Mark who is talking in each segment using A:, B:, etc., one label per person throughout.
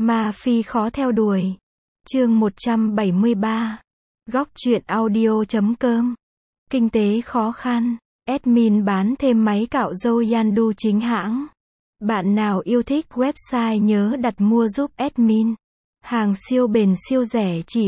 A: Ma Phi khó theo đuổi. Chương 173. Góc truyện audio.com. Kinh tế khó khăn. Admin bán thêm máy cạo râu Yandu chính hãng. Bạn nào yêu thích website nhớ đặt mua giúp admin. Hàng siêu bền siêu rẻ chỉ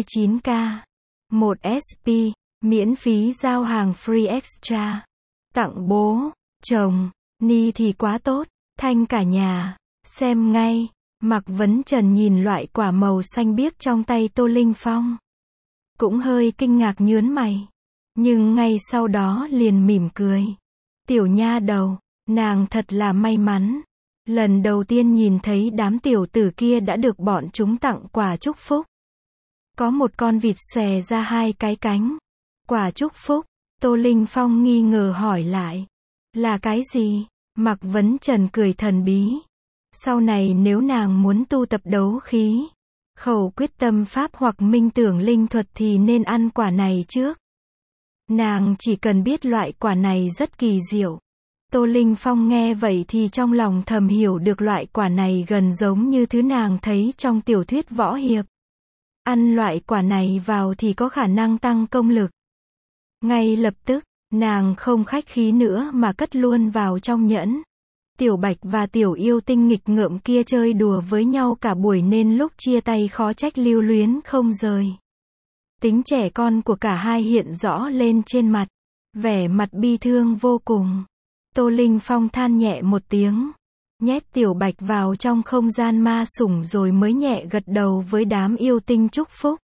A: 79k. 1 SP, miễn phí giao hàng free extra. Tặng bố, chồng, Ni thì quá tốt, thanh cả nhà. Xem ngay. Mạc Vấn Trần nhìn loại quả màu xanh biếc trong tay Tô Linh Phong. Cũng hơi kinh ngạc nhớn mày. Nhưng ngay sau đó liền mỉm cười. Tiểu nha đầu, nàng thật là may mắn. Lần đầu tiên nhìn thấy đám tiểu tử kia đã được bọn chúng tặng quà chúc phúc. Có một con vịt xòe ra hai cái cánh. Quà chúc phúc, Tô Linh Phong nghi ngờ hỏi lại. Là cái gì? Mạc Vấn Trần cười thần bí. Sau này nếu nàng muốn tu tập đấu khí, khẩu quyết tâm pháp hoặc minh tưởng linh thuật thì nên ăn quả này trước. Nàng chỉ cần biết loại quả này rất kỳ diệu. Tô Linh Phong nghe vậy thì trong lòng thầm hiểu được loại quả này gần giống như thứ nàng thấy trong tiểu thuyết võ hiệp. Ăn loại quả này vào thì có khả năng tăng công lực. Ngay lập tức, nàng không khách khí nữa mà cất luôn vào trong nhẫn. Tiểu Bạch và Tiểu Yêu Tinh nghịch ngợm kia chơi đùa với nhau cả buổi nên lúc chia tay khó trách lưu luyến không rời. Tính trẻ con của cả hai hiện rõ lên trên mặt. Vẻ mặt bi thương vô cùng. Tô Linh Phong than nhẹ một tiếng. Nhét Tiểu Bạch vào trong không gian ma sủng rồi mới nhẹ gật đầu với đám yêu tinh chúc phúc.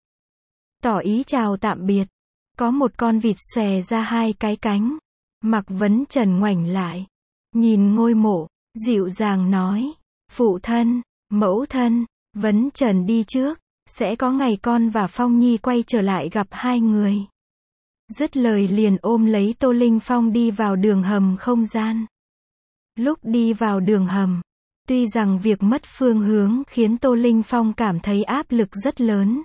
A: Tỏ ý chào tạm biệt. Có một con vịt xòe ra hai cái cánh. Mạc Vấn Trần ngoảnh lại. Nhìn ngôi mộ, dịu dàng nói. Phụ thân, mẫu thân, Vấn Trần đi trước. Sẽ có ngày con và Phong Nhi quay trở lại gặp hai người. Dứt lời liền ôm lấy Tô Linh Phong đi vào đường hầm không gian. Lúc đi vào đường hầm, tuy rằng việc mất phương hướng khiến Tô Linh Phong cảm thấy áp lực rất lớn.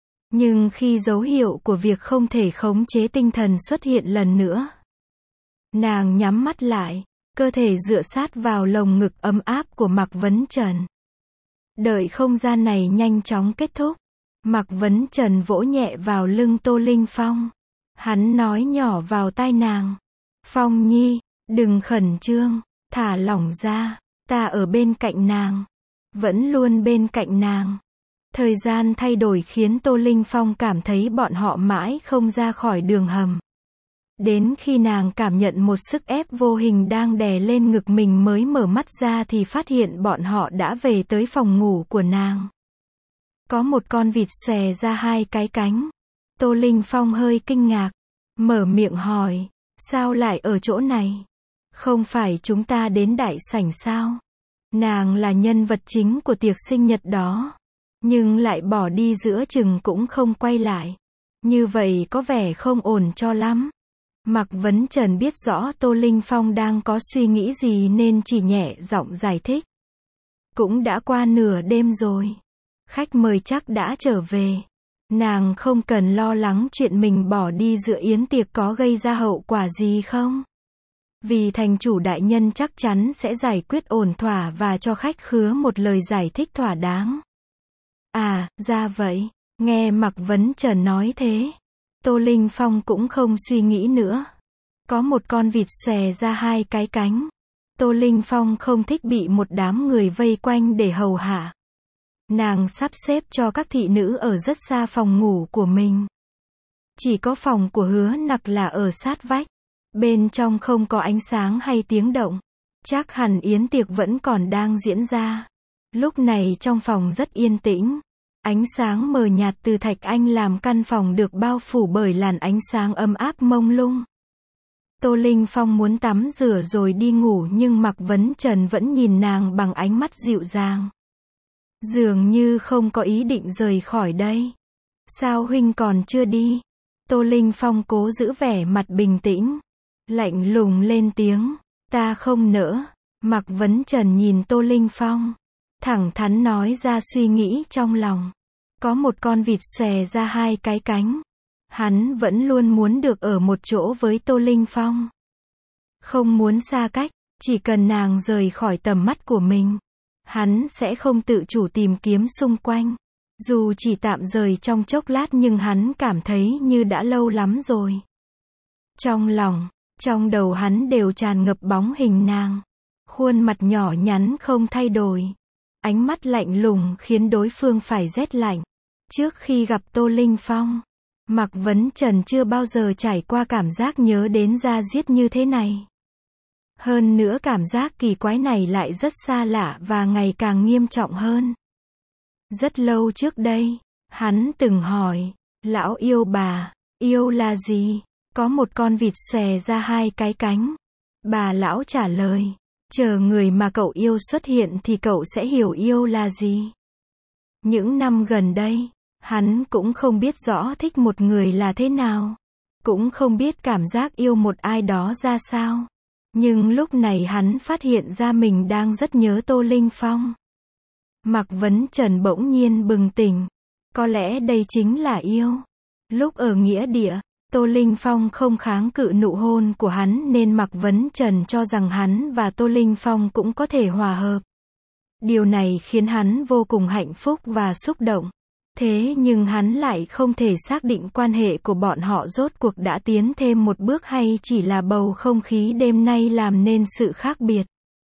A: Nhưng khi dấu hiệu của việc không thể khống chế tinh thần xuất hiện lần nữa, nàng nhắm mắt lại, cơ thể dựa sát vào lồng ngực ấm áp của Mạc Vấn Trần. Đợi không gian này nhanh chóng kết thúc, Mạc Vấn Trần vỗ nhẹ vào lưng Tô Linh Phong. Hắn nói nhỏ vào tai nàng. Phong Nhi, đừng khẩn trương, thả lỏng ra, ta ở bên cạnh nàng. Vẫn luôn bên cạnh nàng. Thời gian thay đổi khiến Tô Linh Phong cảm thấy bọn họ mãi không ra khỏi đường hầm. Đến khi nàng cảm nhận một sức ép vô hình đang đè lên ngực mình mới mở mắt ra thì phát hiện bọn họ đã về tới phòng ngủ của nàng. Có một con vịt xòe ra hai cái cánh. Tô Linh Phong hơi kinh ngạc. Mở miệng hỏi. Sao lại ở chỗ này? Không phải chúng ta đến đại sảnh sao? Nàng là nhân vật chính của tiệc sinh nhật đó. Nhưng lại bỏ đi giữa chừng cũng không quay lại. Như vậy có vẻ không ổn cho lắm. Mạc Vấn Trần biết rõ Tô Linh Phong đang có suy nghĩ gì nên chỉ nhẹ giọng giải thích. Cũng đã qua nửa đêm rồi. Khách mời chắc đã trở về. Nàng không cần lo lắng chuyện mình bỏ đi dự yến tiệc có gây ra hậu quả gì không? Vì thành chủ đại nhân chắc chắn sẽ giải quyết ổn thỏa và cho khách khứa một lời giải thích thỏa đáng. À, ra vậy. Nghe Mạc Vấn Trần nói thế, Tô Linh Phong cũng không suy nghĩ nữa. Có một con vịt xòe ra hai cái cánh. Tô Linh Phong không thích bị một đám người vây quanh để hầu hạ. Nàng sắp xếp cho các thị nữ ở rất xa phòng ngủ của mình. Chỉ có phòng của Hứa Nặc là ở sát vách. Bên trong không có ánh sáng hay tiếng động. Chắc hẳn yến tiệc vẫn còn đang diễn ra. Lúc này trong phòng rất yên tĩnh. Ánh sáng mờ nhạt từ thạch anh làm căn phòng được bao phủ bởi làn ánh sáng ấm áp mông lung. Tô Linh Phong muốn tắm rửa rồi đi ngủ nhưng Mạc Vấn Trần vẫn nhìn nàng bằng ánh mắt dịu dàng. Dường như không có ý định rời khỏi đây. Sao huynh còn chưa đi? Tô Linh Phong cố giữ vẻ mặt bình tĩnh. Lạnh lùng lên tiếng. Ta không nỡ. Mạc Vấn Trần nhìn Tô Linh Phong. Thẳng thắn nói ra suy nghĩ trong lòng. Có một con vịt xòe ra hai cái cánh. Hắn vẫn luôn muốn được ở một chỗ với Tô Linh Phong. Không muốn xa cách, chỉ cần nàng rời khỏi tầm mắt của mình. Hắn sẽ không tự chủ tìm kiếm xung quanh. Dù chỉ tạm rời trong chốc lát nhưng hắn cảm thấy như đã lâu lắm rồi. Trong lòng, trong đầu hắn đều tràn ngập bóng hình nàng. Khuôn mặt nhỏ nhắn không thay đổi. Ánh mắt lạnh lùng khiến đối phương phải rét lạnh. Trước khi gặp Tô Linh Phong, Mạc Vấn Trần chưa bao giờ trải qua cảm giác nhớ đến da diết như thế này. Hơn nữa cảm giác kỳ quái này lại rất xa lạ và ngày càng nghiêm trọng hơn. Rất lâu trước đây, hắn từng hỏi, lão yêu bà, yêu là gì? Có một con vịt xòe ra hai cái cánh. Bà lão trả lời, chờ người mà cậu yêu xuất hiện thì cậu sẽ hiểu yêu là gì. Những năm gần đây, hắn cũng không biết rõ thích một người là thế nào. Cũng không biết cảm giác yêu một ai đó ra sao. Nhưng lúc này hắn phát hiện ra mình đang rất nhớ Tô Linh Phong. Mạc Vấn Trần bỗng nhiên bừng tỉnh. Có lẽ đây chính là yêu. Lúc ở nghĩa địa, Tô Linh Phong không kháng cự nụ hôn của hắn nên Mạc Vấn Trần cho rằng hắn và Tô Linh Phong cũng có thể hòa hợp. Điều này khiến hắn vô cùng hạnh phúc và xúc động. Thế nhưng hắn lại không thể xác định quan hệ của bọn họ rốt cuộc đã tiến thêm một bước hay chỉ là bầu không khí đêm nay làm nên sự khác biệt.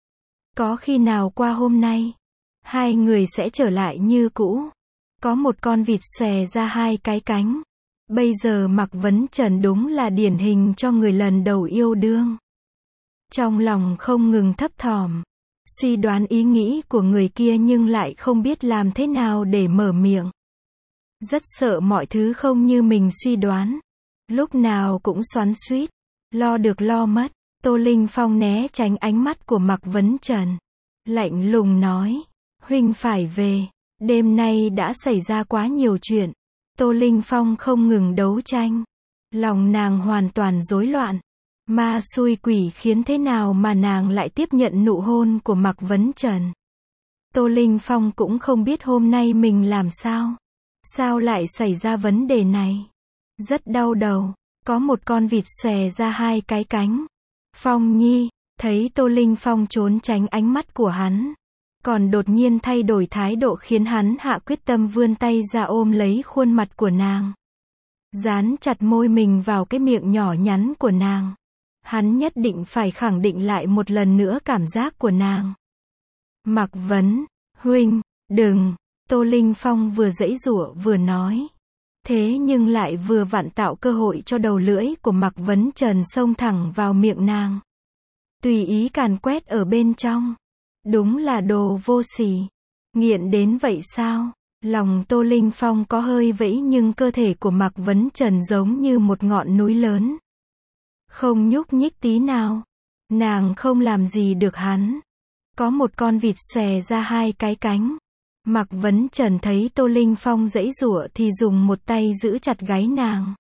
A: Có khi nào qua hôm nay, hai người sẽ trở lại như cũ. Có một con vịt xòe ra hai cái cánh. Bây giờ Mạc Vấn Trần đúng là điển hình cho người lần đầu yêu đương. Trong lòng không ngừng thấp thỏm, suy đoán ý nghĩ của người kia nhưng lại không biết làm thế nào để mở miệng. Rất sợ mọi thứ không như mình suy đoán. Lúc nào cũng xoắn xuýt, lo được lo mất. Tô Linh Phong né tránh ánh mắt của Mạc Vấn Trần. Lạnh lùng nói, huynh phải về. Đêm nay đã xảy ra quá nhiều chuyện. Tô Linh Phong không ngừng đấu tranh. Lòng nàng hoàn toàn rối loạn. Ma xui quỷ khiến thế nào mà nàng lại tiếp nhận nụ hôn của Mạc Vấn Trần. Tô Linh Phong cũng không biết hôm nay mình làm sao. Sao lại xảy ra vấn đề này? Rất đau đầu. Có một con vịt xòe ra hai cái cánh. Phong Nhi, thấy Tô Linh Phong trốn tránh ánh mắt của hắn. Còn đột nhiên thay đổi thái độ khiến hắn hạ quyết tâm vươn tay ra ôm lấy khuôn mặt của nàng. Dán chặt môi mình vào cái miệng nhỏ nhắn của nàng. Hắn nhất định phải khẳng định lại một lần nữa cảm giác của nàng. Mạc Vấn, huynh, đừng. Tô Linh Phong vừa giãy giụa vừa nói. Thế nhưng lại vừa vặn tạo cơ hội cho đầu lưỡi của Mạc Vấn Trần xông thẳng vào miệng nàng. Tùy ý càn quét ở bên trong. Đúng là đồ vô sỉ. Nghiện đến vậy sao? Lòng Tô Linh Phong có hơi vẫy nhưng cơ thể của Mạc Vấn Trần giống như một ngọn núi lớn. Không nhúc nhích tí nào. Nàng không làm gì được hắn. Có một con vịt xòe ra hai cái cánh. Mạc Vấn Trần thấy Tô Linh Phong giãy giụa thì dùng một tay giữ chặt gáy nàng.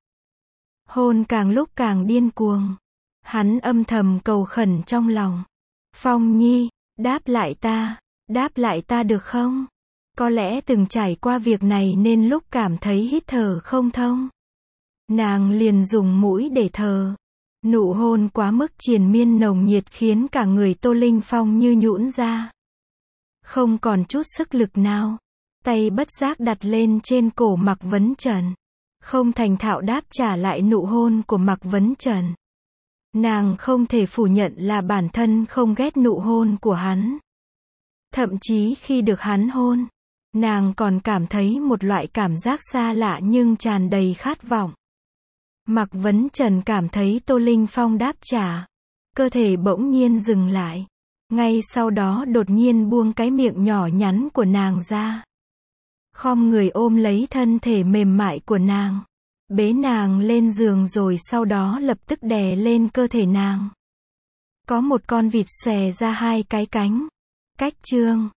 A: Hôn càng lúc càng điên cuồng. Hắn âm thầm cầu khẩn trong lòng. Phong Nhi, đáp lại ta được không? Có lẽ từng trải qua việc này nên lúc cảm thấy hít thở không thông. Nàng liền dùng mũi để thở. Nụ hôn quá mức triền miên nồng nhiệt khiến cả người Tô Linh Phong như nhũn ra. Không còn chút sức lực nào. Tay bất giác đặt lên trên cổ Mạc Vấn Trần. Không thành thạo đáp trả lại nụ hôn của Mạc Vấn Trần. Nàng không thể phủ nhận là bản thân không ghét nụ hôn của hắn. Thậm chí khi được hắn hôn, nàng còn cảm thấy một loại cảm giác xa lạ nhưng tràn đầy khát vọng. Mạc Vấn Trần cảm thấy Tô Linh Phong đáp trả. Cơ thể bỗng nhiên dừng lại. Ngay sau đó đột nhiên buông cái miệng nhỏ nhắn của nàng ra. Khom người ôm lấy thân thể mềm mại của nàng. Bế nàng lên giường rồi sau đó lập tức đè lên cơ thể nàng. Có một con vịt xòe ra hai cái cánh. Cách chương